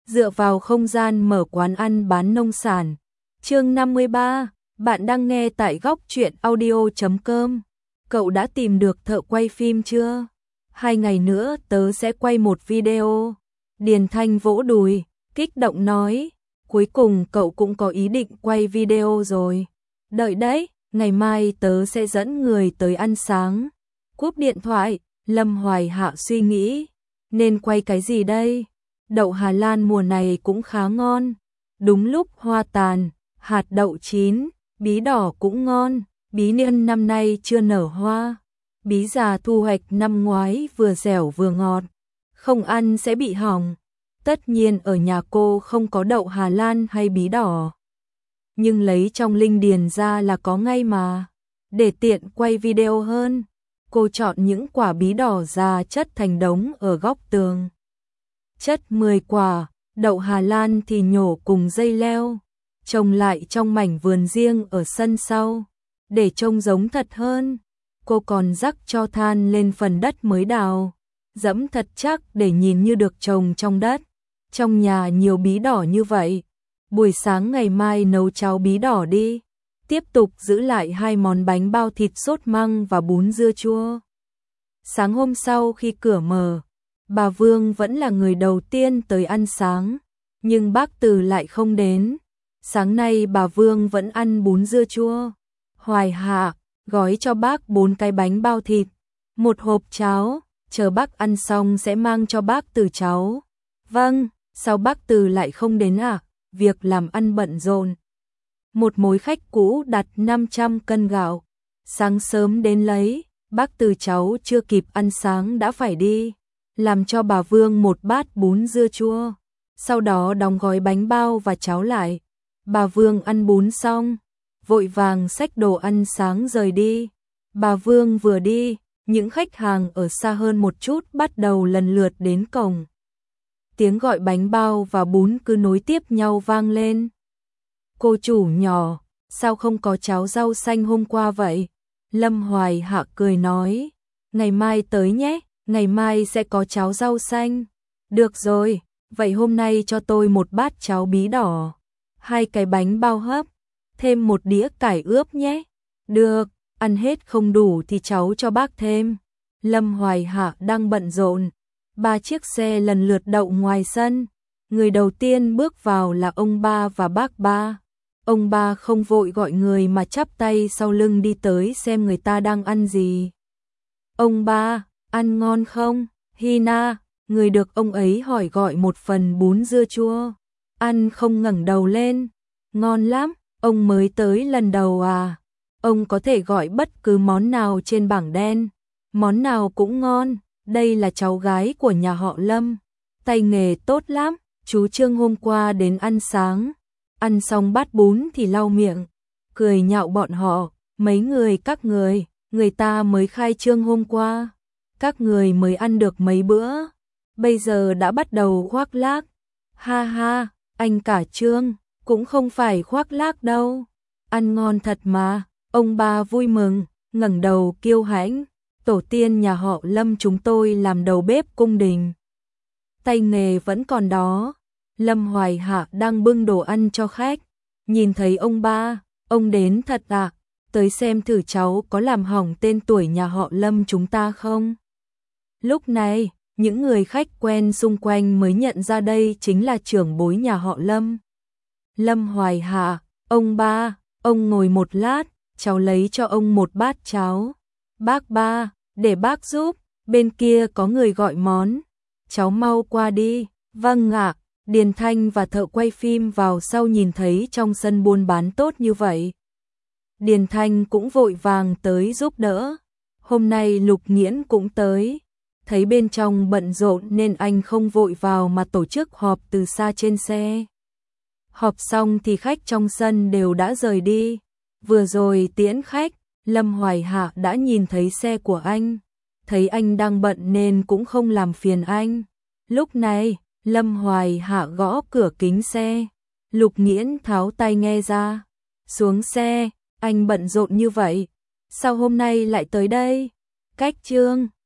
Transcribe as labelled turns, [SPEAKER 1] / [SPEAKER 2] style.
[SPEAKER 1] dựa vào không gian mở quán ăn bán nông sản. Chương 53, bạn đang nghe tại góc truyện audio.com. Cậu đã tìm được thợ quay phim chưa? 2 ngày nữa tớ sẽ quay một video. Điền Thanh vỗ đùi, kích động nói, cuối cùng cậu cũng có ý định quay video rồi. Đợi đấy, ngày mai tớ sẽ dẫn người tới ăn sáng. Cúp điện thoại, Lâm Hoài Hạ suy nghĩ, nên quay cái gì đây? Đậu Hà Lan mùa này cũng khá ngon. Đúng lúc hoa tàn, hạt đậu chín, bí đỏ cũng ngon, bí niên năm nay chưa nở hoa. Bí già thu hoạch năm ngoái vừa dẻo vừa ngọt, không ăn sẽ bị hỏng. Tất nhiên ở nhà cô không có đậu Hà Lan hay bí đỏ, nhưng lấy trong linh điền ra là có ngay mà. Để tiện quay video hơn, cô chọn những quả bí đỏ già chất thành đống ở góc tường. Chất 10 quả, đậu Hà Lan thì nhổ cùng dây leo, trồng lại trong mảnh vườn riêng ở sân sau, để trông giống thật hơn. Cô còn rắc cho than lên phần đất mới đào, dẫm thật chắc để nhìn như được trồng trong đất. Trong nhà nhiều bí đỏ như vậy, buổi sáng ngày mai nấu cháo bí đỏ đi. Tiếp tục giữ lại 2 món bánh bao thịt sốt măng và bún dưa chua. Sáng hôm sau khi cửa mở, bà Vương vẫn là người đầu tiên tới ăn sáng, nhưng bác Từ lại không đến. Sáng nay bà Vương vẫn ăn bún dưa chua. Hoài Hạ gói cho bác 4 cái bánh bao thịt, 1 hộp cháo, chờ bác ăn xong sẽ mang cho bác Từ cháo. Vâng, sao bác Từ lại không đến à? Việc làm ăn bận rộn. Một mối khách cũ đặt 500 cân gạo, sáng sớm đến lấy, bác Từ cháu chưa kịp ăn sáng đã phải đi, làm cho bà Vương một bát bún dưa chua, sau đó đóng gói bánh bao và cháo lại. Bà Vương ăn bún xong, vội vàng xách đồ ăn sáng rời đi. Bà Vương vừa đi, những khách hàng ở xa hơn một chút bắt đầu lần lượt đến cổng. Tiếng gọi bánh bao và bún cứ nối tiếp nhau vang lên. Cô chủ nhỏ, sao không có cháo rau xanh hôm qua vậy? Lâm Hoài Hạ cười nói, ngày mai tới nhé, ngày mai sẽ có cháo rau xanh. Được rồi, vậy hôm nay cho tôi một bát cháo bí đỏ, 2 cái bánh bao hấp, thêm 1 đĩa cải ướp nhé. Được, ăn hết không đủ thì cháu cho bác thêm. Lâm Hoài Hạ đang bận rộn, 3 chiếc xe lần lượt đậu ngoài sân. Người đầu tiên bước vào là ông Ba và bác Ba. Ông Ba không vội gọi người mà chắp tay sau lưng đi tới xem người ta đang ăn gì. Ông Ba, ăn ngon không? Hina, người được ông ấy hỏi gọi một phần bún dưa chua. Ăn không ngẩng đầu lên. Ngon lắm, ông mới tới lần đầu à? Ông có thể gọi bất cứ món nào trên bảng đen. Món nào cũng ngon, đây là cháu gái của nhà họ Lâm. Tay nghề tốt lắm, chú Trương hôm qua đến ăn sáng. Ăn xong bát bún thì lau miệng, cười nhạo bọn họ, mấy người các người ta mới khai trương hôm qua. Các người mới ăn được mấy bữa, bây giờ đã bắt đầu khoác lác. Ha ha, anh cả Trương, cũng không phải khoác lác đâu. Ăn ngon thật mà, ông Ba vui mừng, ngẩng đầu kiêu hãnh. Tổ tiên nhà họ Lâm chúng tôi làm đầu bếp cung đình. Tay nghề vẫn còn đó. Lâm Hoài Hạ đang bưng đồ ăn cho khách. Nhìn thấy ông Ba, ông đến thật à? Tới xem thử cháu có làm hỏng tên tuổi nhà họ Lâm chúng ta không? Lúc này, những người khách quen xung quanh mới nhận ra đây chính là trưởng bối nhà họ Lâm. Lâm Hoài Hạ, ông Ba, ông ngồi một lát, cháu lấy cho ông một bát cháo. Bác Ba, để bác giúp, bên kia có người gọi món. Cháu mau qua đi. Vâng ạ. Điền Thanh và thợ quay phim vào sau nhìn thấy trong sân buôn bán tốt như vậy. Điền Thanh cũng vội vàng tới giúp đỡ. Hôm nay Lục Nghiễn cũng tới. Thấy bên trong bận rộn nên anh không vội vào mà tổ chức họp từ xa trên xe. Họp xong thì khách trong sân đều đã rời đi. Vừa rồi tiễn khách, Lâm Hoài Hạ đã nhìn thấy xe của anh. Thấy anh đang bận nên cũng không làm phiền anh. Lúc này, Lâm Hoài Hạ gõ cửa kính xe. Lục Nghiễn tháo tai nghe ra. Xuống xe, anh bận rộn như vậy. Sao hôm nay lại tới đây? Cách Trương.